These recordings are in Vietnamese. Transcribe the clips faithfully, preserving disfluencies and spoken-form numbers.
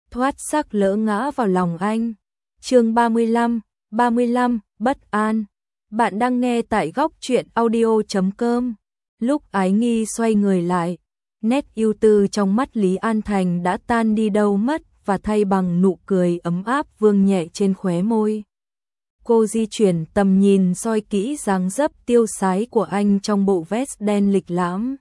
thoát sắc lỡ ngã vào lòng anh. Chương ba mươi lăm, ba mươi lăm, bất an. Bạn đang nghe tại góc truyện audio chấm com. Lúc Ái Nghi xoay người lại, nét ưu tư trong mắt Lý An Thành đã tan đi đâu mất và thay bằng nụ cười ấm áp vương nhẹ trên khóe môi. Cô di chuyển tầm nhìn soi kỹ dáng dấp tiêu sái của anh trong bộ vest đen lịch lãm.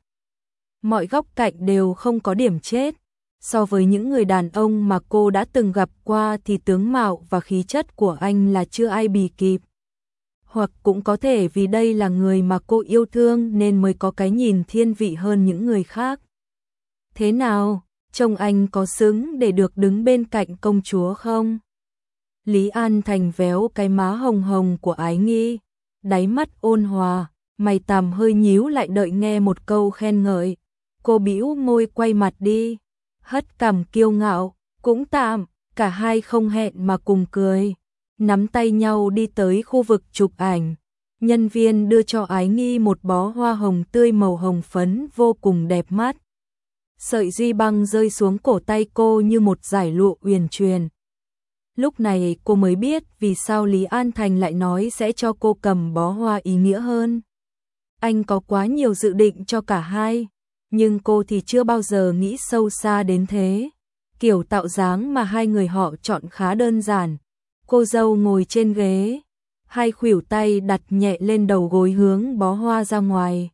Mọi góc cạnh đều không có điểm chết. So với những người đàn ông mà cô đã từng gặp qua thì tướng mạo và khí chất của anh là chưa ai bì kịp. Hoặc cũng có thể vì đây là người mà cô yêu thương nên mới có cái nhìn thiên vị hơn những người khác. Thế nào, trông anh có xứng để được đứng bên cạnh công chúa không? Lý An Thành véo cái má hồng hồng của Ái Nghi, đáy mắt ôn hòa, mày tằm hơi nhíu lại đợi nghe một câu khen ngợi. Cô bĩu môi quay mặt đi, hất cằm kiêu ngạo, cũng tạm, cả hai không hẹn mà cùng cười, nắm tay nhau đi tới khu vực chụp ảnh. Nhân viên đưa cho Ái Nghi một bó hoa hồng tươi màu hồng phấn vô cùng đẹp mắt. Sợi duy băng rơi xuống cổ tay cô như một dải lụa uyển chuyển. Lúc này cô mới biết vì sao Lý An Thành lại nói sẽ cho cô cầm bó hoa ý nghĩa hơn. Anh có quá nhiều dự định cho cả hai, nhưng cô thì chưa bao giờ nghĩ sâu xa đến thế. Kiểu tạo dáng mà hai người họ chọn khá đơn giản. Cô dâu ngồi trên ghế, hai khuỷu tay đặt nhẹ lên đầu gối hướng bó hoa ra ngoài.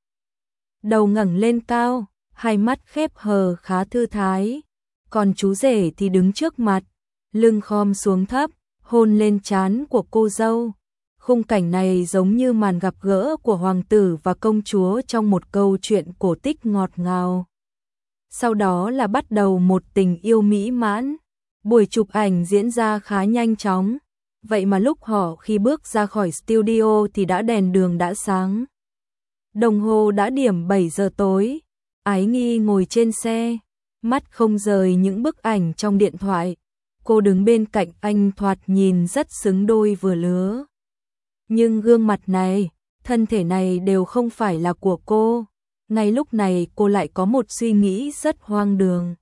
Đầu ngẩng lên cao, hai mắt khép hờ khá thư thái. Còn chú rể thì đứng trước mặt, lưng khom xuống thấp, hôn lên trán của cô dâu. Khung cảnh này giống như màn gặp gỡ của hoàng tử và công chúa trong một câu chuyện cổ tích ngọt ngào. Sau đó là bắt đầu một tình yêu mỹ mãn. Buổi chụp ảnh diễn ra khá nhanh chóng. Vậy mà lúc họ khi bước ra khỏi studio thì đã đèn đường đã sáng. Đồng hồ đã điểm bảy giờ tối. Ái Nghi ngồi trên xe, mắt không rời những bức ảnh trong điện thoại. Cô đứng bên cạnh anh thoạt nhìn rất xứng đôi vừa lứa. Nhưng gương mặt này, thân thể này đều không phải là của cô. Ngay lúc này cô lại có một suy nghĩ rất hoang đường.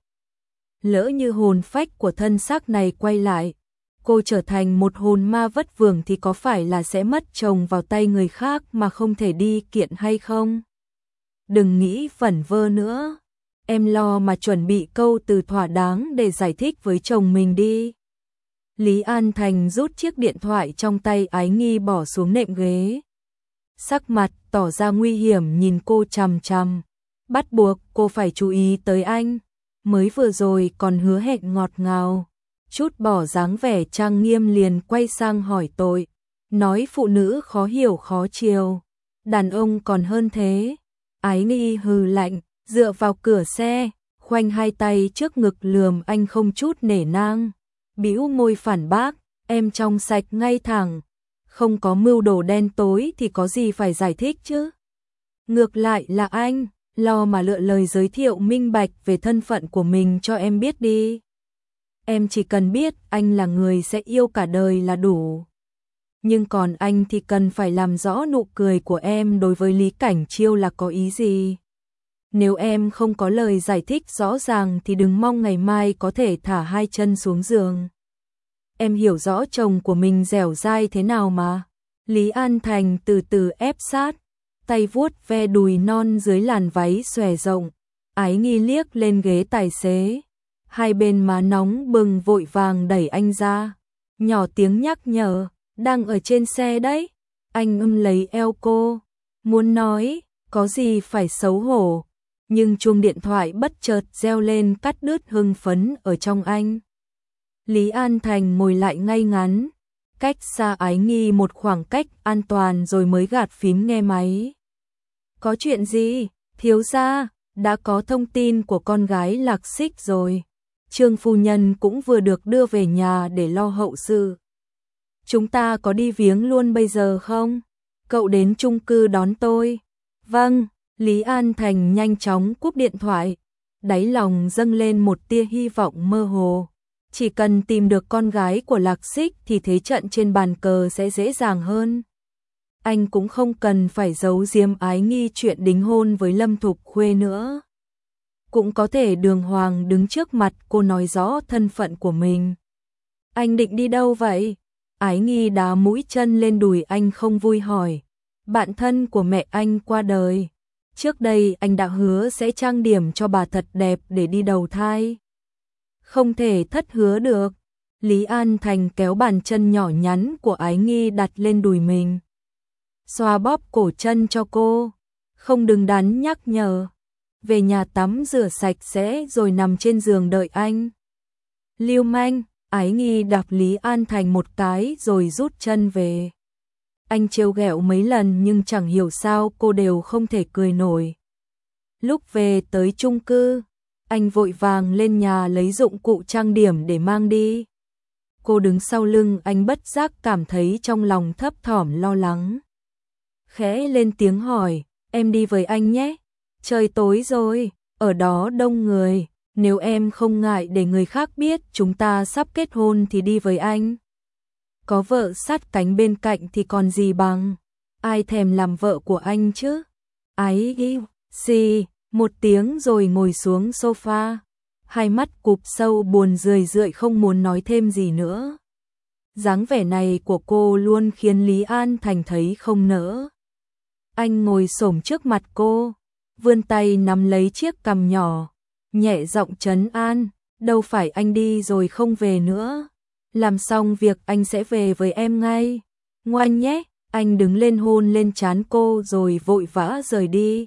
Lỡ như hồn phách của thân xác này quay lại, cô trở thành một hồn ma vất vưởng thì có phải là sẽ mất chồng vào tay người khác mà không thể đi kiện hay không? Đừng nghĩ vẩn vơ nữa. Em lo mà chuẩn bị câu từ thỏa đáng để giải thích với chồng mình đi. Lý An Thành rút chiếc điện thoại trong tay Ái Nghi bỏ xuống nệm ghế. Sắc mặt tỏ ra nguy hiểm nhìn cô chằm chằm. Bắt buộc cô phải chú ý tới anh. Mới vừa rồi còn hứa hẹn ngọt ngào. Chút bỏ dáng vẻ trang nghiêm liền quay sang hỏi tội. Nói phụ nữ khó hiểu khó chiều. Đàn ông còn hơn thế. Ái Nghi hừ lạnh, dựa vào cửa xe, khoanh hai tay trước ngực lườm anh không chút nể nang. Bĩu môi phản bác, em trong sạch ngay thẳng, không có mưu đồ đen tối thì có gì phải giải thích chứ. Ngược lại là anh, lo mà lựa lời giới thiệu minh bạch về thân phận của mình cho em biết đi. Em chỉ cần biết anh là người sẽ yêu cả đời là đủ. Nhưng còn anh thì cần phải làm rõ nụ cười của em đối với Lý Cảnh Chiêu là có ý gì. Nếu em không có lời giải thích rõ ràng thì đừng mong ngày mai có thể thả hai chân xuống giường. Em hiểu rõ chồng của mình dẻo dai thế nào mà. Lý An Thành từ từ ép sát, tay vuốt ve đùi non dưới làn váy xòe rộng. Ái Nghi liếc lên ghế tài xế. Hai bên má nóng bừng vội vàng đẩy anh ra. Nhỏ tiếng nhắc nhở, đang ở trên xe đấy. Anh ôm lấy eo cô, muốn nói, có gì phải xấu hổ. Nhưng chuông điện thoại bất chợt reo lên cắt đứt hưng phấn ở trong anh. Lý An Thành ngồi lại ngay ngắn, cách xa Ái Nghi một khoảng cách an toàn rồi mới gạt phím nghe máy. Có chuyện gì, thiếu gia? Đã có thông tin của con gái Lạc Xích rồi. Trương phu nhân cũng vừa được đưa về nhà để lo hậu sự. Chúng ta có đi viếng luôn bây giờ không? Cậu đến chung cư đón tôi. Vâng. Lý An Thành nhanh chóng cúp điện thoại, đáy lòng dâng lên một tia hy vọng mơ hồ. Chỉ cần tìm được con gái của Lạc Xích thì thế trận trên bàn cờ sẽ dễ dàng hơn. Anh cũng không cần phải giấu giếm Ái Nghi chuyện đính hôn với Lâm Thục Khuê nữa. cũng có thể đường hoàng đứng trước mặt cô nói rõ thân phận của mình. Anh định đi đâu vậy? Ái Nghi đá mũi chân lên đùi anh không vui hỏi. Bạn thân của mẹ anh qua đời. Trước đây anh đã hứa sẽ trang điểm cho bà thật đẹp để đi đầu thai. Không thể thất hứa được. Lý An Thành kéo bàn chân nhỏ nhắn của Ái Nghi đặt lên đùi mình. Xoa bóp cổ chân cho cô. Không đứng đắn nhắc nhở. Về nhà tắm rửa sạch sẽ rồi nằm trên giường đợi anh. Lưu manh, Ái Nghi đạp Lý An Thành một cái rồi rút chân về. Anh trêu ghẹo mấy lần nhưng chẳng hiểu sao cô đều không thể cười nổi. Lúc về tới chung cư, anh vội vàng lên nhà lấy dụng cụ trang điểm để mang đi. Cô đứng sau lưng anh bất giác cảm thấy trong lòng thấp thỏm lo lắng. Khẽ lên tiếng hỏi, em đi với anh nhé. Trời tối rồi, ở đó đông người, nếu em không ngại để người khác biết chúng ta sắp kết hôn thì đi với anh. Có vợ sát cánh bên cạnh thì còn gì bằng, ai thèm làm vợ của anh chứ. Ái Nghi xì một tiếng rồi ngồi xuống sofa, hai mắt cụp sâu buồn rười rượi không muốn nói thêm gì nữa. Dáng vẻ này của cô luôn khiến Lý An Thành thấy không nỡ. Anh ngồi xổm trước mặt cô, vươn tay nắm lấy chiếc cằm nhỏ, nhẹ giọng trấn an, đâu phải anh đi rồi không về nữa. Làm xong việc anh sẽ về với em ngay. Ngoan nhé, anh đứng lên hôn lên trán cô rồi vội vã rời đi.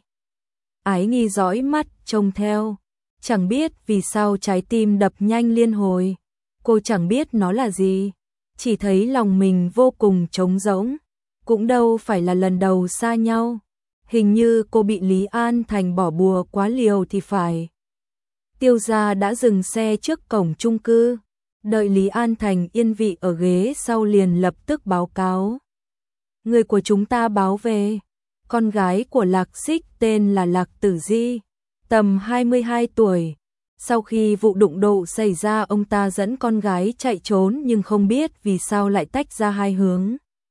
Ái Nghi dõi mắt trông theo, chẳng biết vì sao trái tim đập nhanh liên hồi. Cô chẳng biết nó là gì, chỉ thấy lòng mình vô cùng trống rỗng. Cũng đâu phải là lần đầu xa nhau. Hình như cô bị Lý An Thành bỏ bùa quá liều thì phải. Tiêu gia đã dừng xe trước cổng chung cư. Đợi Lý An Thành yên vị ở ghế sau liền lập tức báo cáo. Người của chúng ta báo về. Con gái của Lạc Xích tên là Lạc Tử Di, tầm hai mươi hai tuổi. Sau khi vụ đụng độ xảy ra ông ta dẫn con gái chạy trốn nhưng không biết vì sao lại tách ra hai hướng.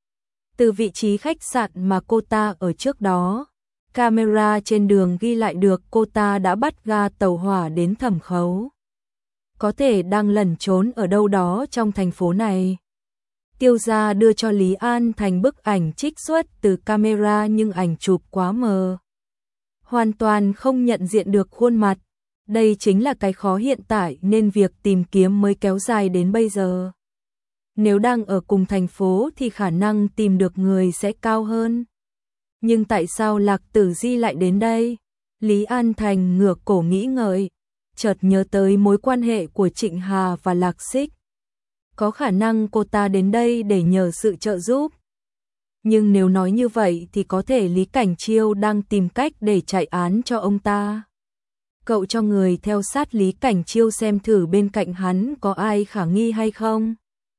Từ vị trí khách sạn mà cô ta ở trước đó, camera trên đường ghi lại được cô ta đã bắt ga tàu hỏa đến Thẩm Khấu. Có thể đang lẩn trốn ở đâu đó trong thành phố này. Tiêu gia đưa cho Lý An Thành bức ảnh trích xuất từ camera nhưng ảnh chụp quá mờ. Hoàn toàn không nhận diện được khuôn mặt. Đây chính là cái khó hiện tại nên việc tìm kiếm mới kéo dài đến bây giờ. Nếu đang ở cùng thành phố thì khả năng tìm được người sẽ cao hơn. Nhưng tại sao Lạc Tử Di lại đến đây? Lý An Thành ngửa cổ nghĩ ngợi, chợt nhớ tới mối quan hệ của Trịnh Hà và Lạc Xích. Có khả năng cô ta đến đây để nhờ sự trợ giúp. Nhưng nếu nói như vậy thì có thể Lý Cảnh Chiêu đang tìm cách để chạy án cho ông ta. Cậu cho người theo sát Lý Cảnh Chiêu xem thử bên cạnh hắn có ai khả nghi hay không.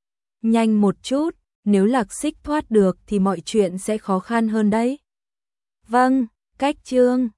Nhanh một chút, nếu Lạc Xích thoát được thì mọi chuyện sẽ khó khăn hơn đấy. Vâng, cách chương.